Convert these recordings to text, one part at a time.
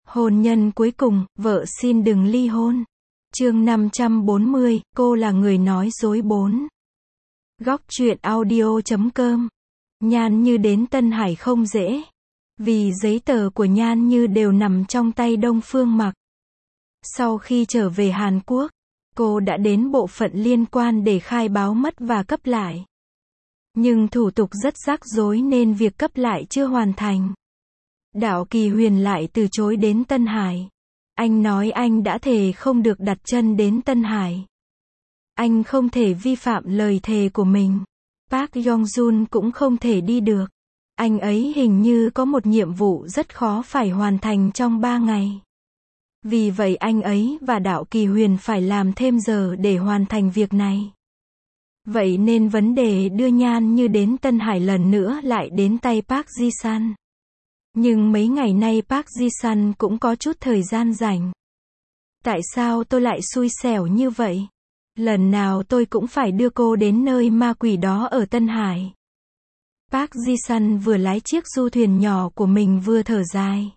Hôn nhân cuối cùng, vợ xin đừng ly hôn. Chương 540, cô là người nói dối 4. Góc truyện audio.com. Nhan Như đến Tân Hải không dễ. Vì giấy tờ của Nhan Như đều nằm trong tay Đông Phương Mặc. Sau khi trở về Hàn Quốc, cô đã đến bộ phận liên quan để khai báo mất và cấp lại. Nhưng thủ tục rất rắc rối nên việc cấp lại chưa hoàn thành. Đạo Kỳ Huyền lại từ chối đến Tân Hải. Anh nói anh đã thề không được đặt chân đến Tân Hải. Anh không thể vi phạm lời thề của mình. Park Yong-jun cũng không thể đi được. Anh ấy hình như có một nhiệm vụ rất khó phải hoàn thành trong 3 ngày. Vì vậy anh ấy và Đạo Kỳ Huyền phải làm thêm giờ để hoàn thành việc này. Vậy nên vấn đề đưa Nhan Như đến Tân Hải lần nữa lại đến tay Park Ji-san. Nhưng mấy ngày nay Park Ji-san cũng có chút thời gian rảnh. Tại sao tôi lại xui xẻo như vậy? Lần nào tôi cũng phải đưa cô đến nơi ma quỷ đó ở Tân Hải. Park Ji-san vừa lái chiếc du thuyền nhỏ của mình vừa thở dài.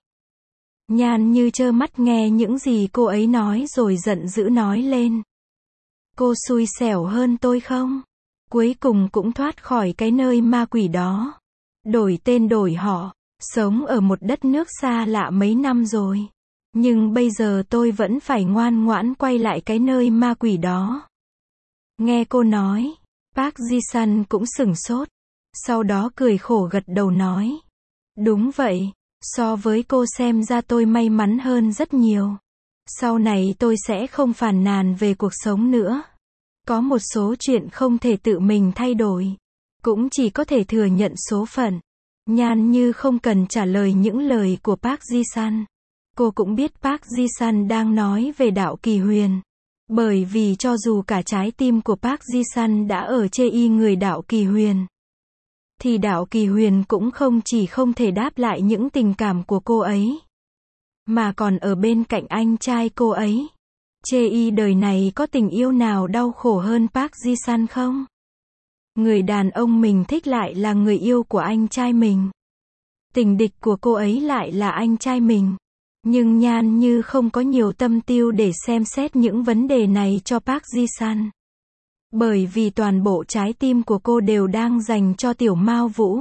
Nhan Như trơ mắt nghe những gì cô ấy nói rồi giận dữ nói lên. Cô xui xẻo hơn tôi không? Cuối cùng cũng thoát khỏi cái nơi ma quỷ đó. Đổi tên đổi họ, sống ở một đất nước xa lạ mấy năm rồi. Nhưng bây giờ tôi vẫn phải ngoan ngoãn quay lại cái nơi ma quỷ đó. Nghe cô nói, Park Ji-san cũng sửng sốt. Sau đó cười khổ gật đầu nói. Đúng vậy, so với cô xem ra tôi may mắn hơn rất nhiều. Sau này tôi sẽ không phàn nàn về cuộc sống nữa. Có một số chuyện không thể tự mình thay đổi. Cũng chỉ có thể thừa nhận số phận. Nhan Như không cần trả lời những lời của Park Ji-san. Cô cũng biết Park Ji-san đang nói về Đạo Kỳ Huyền. Bởi vì cho dù cả trái tim của Park Ji-san đã ở chê y người Đạo Kỳ Huyền, thì Đạo Kỳ Huyền cũng không chỉ không thể đáp lại những tình cảm của cô ấy, mà còn ở bên cạnh anh trai cô ấy. Chê y đời này có tình yêu nào đau khổ hơn Park Ji-san không? Người đàn ông mình thích lại là người yêu của anh trai mình. Tình địch của cô ấy lại là anh trai mình. Nhưng Nhan Như không có nhiều tâm tư để xem xét những vấn đề này cho Park Ji-san. Bởi vì toàn bộ trái tim của cô đều đang dành cho Tiểu Mao Vũ.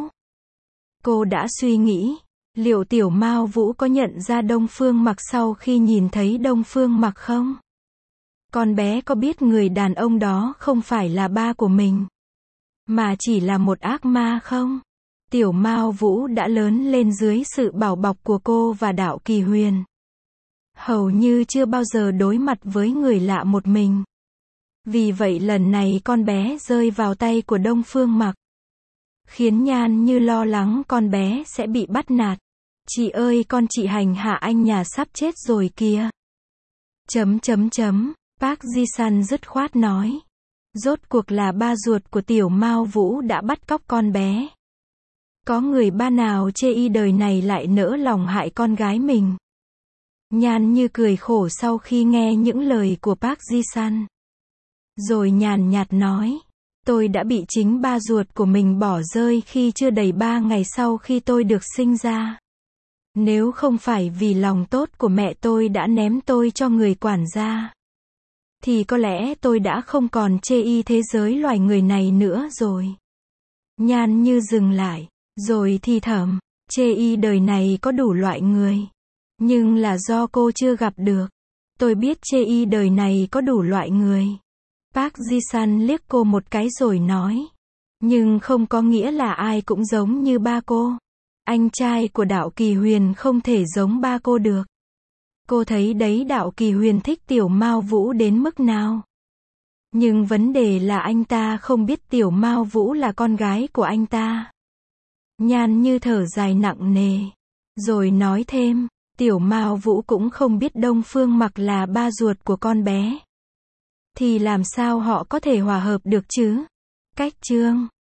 Cô đã suy nghĩ, liệu Tiểu Mao Vũ có nhận ra Đông Phương Mặc sau khi nhìn thấy Đông Phương Mặc không? Con bé có biết người đàn ông đó không phải là ba của mình, mà chỉ là một ác ma không? Tiểu Mao Vũ đã lớn lên dưới sự bảo bọc của cô và Đạo Kỳ Huyền. Hầu như chưa bao giờ đối mặt với người lạ một mình. Vì vậy lần này con bé rơi vào tay của Đông Phương Mặc, khiến Nhan Như lo lắng con bé sẽ bị bắt nạt. Chị ơi, con chị hành hạ anh nhà sắp chết rồi kìa. Park Ji-san dứt khoát nói. Rốt cuộc là ba ruột của Tiểu Mao Vũ đã bắt cóc con bé. Có người ba nào chê y đời này lại nỡ lòng hại con gái mình. Nhan Như cười khổ sau khi nghe những lời của Park Ji-san. Rồi nhàn nhạt nói. Tôi đã bị chính ba ruột của mình bỏ rơi khi chưa đầy 3 ngày sau khi tôi được sinh ra. Nếu không phải vì lòng tốt của mẹ tôi đã ném tôi cho người quản gia, thì có lẽ tôi đã không còn chê y thế giới loài người này nữa rồi. Nhan Như dừng lại, rồi thì thầm, chê y đời này có đủ loại người. Nhưng là do cô chưa gặp được. Tôi biết chê y đời này có đủ loại người. Park Ji-san liếc cô một cái rồi nói. Nhưng không có nghĩa là ai cũng giống như ba cô. Anh trai của Đạo Kỳ Huyền không thể giống ba cô được. Cô thấy đấy, Đạo Kỳ Huyền thích Tiểu Mao Vũ đến mức nào. Nhưng vấn đề là anh ta không biết Tiểu Mao Vũ là con gái của anh ta. Nhan Như thở dài nặng nề. Rồi nói thêm, Tiểu Mao Vũ cũng không biết Đông Phương Mặc là ba ruột của con bé. Thì làm sao họ có thể hòa hợp được chứ? Cách chương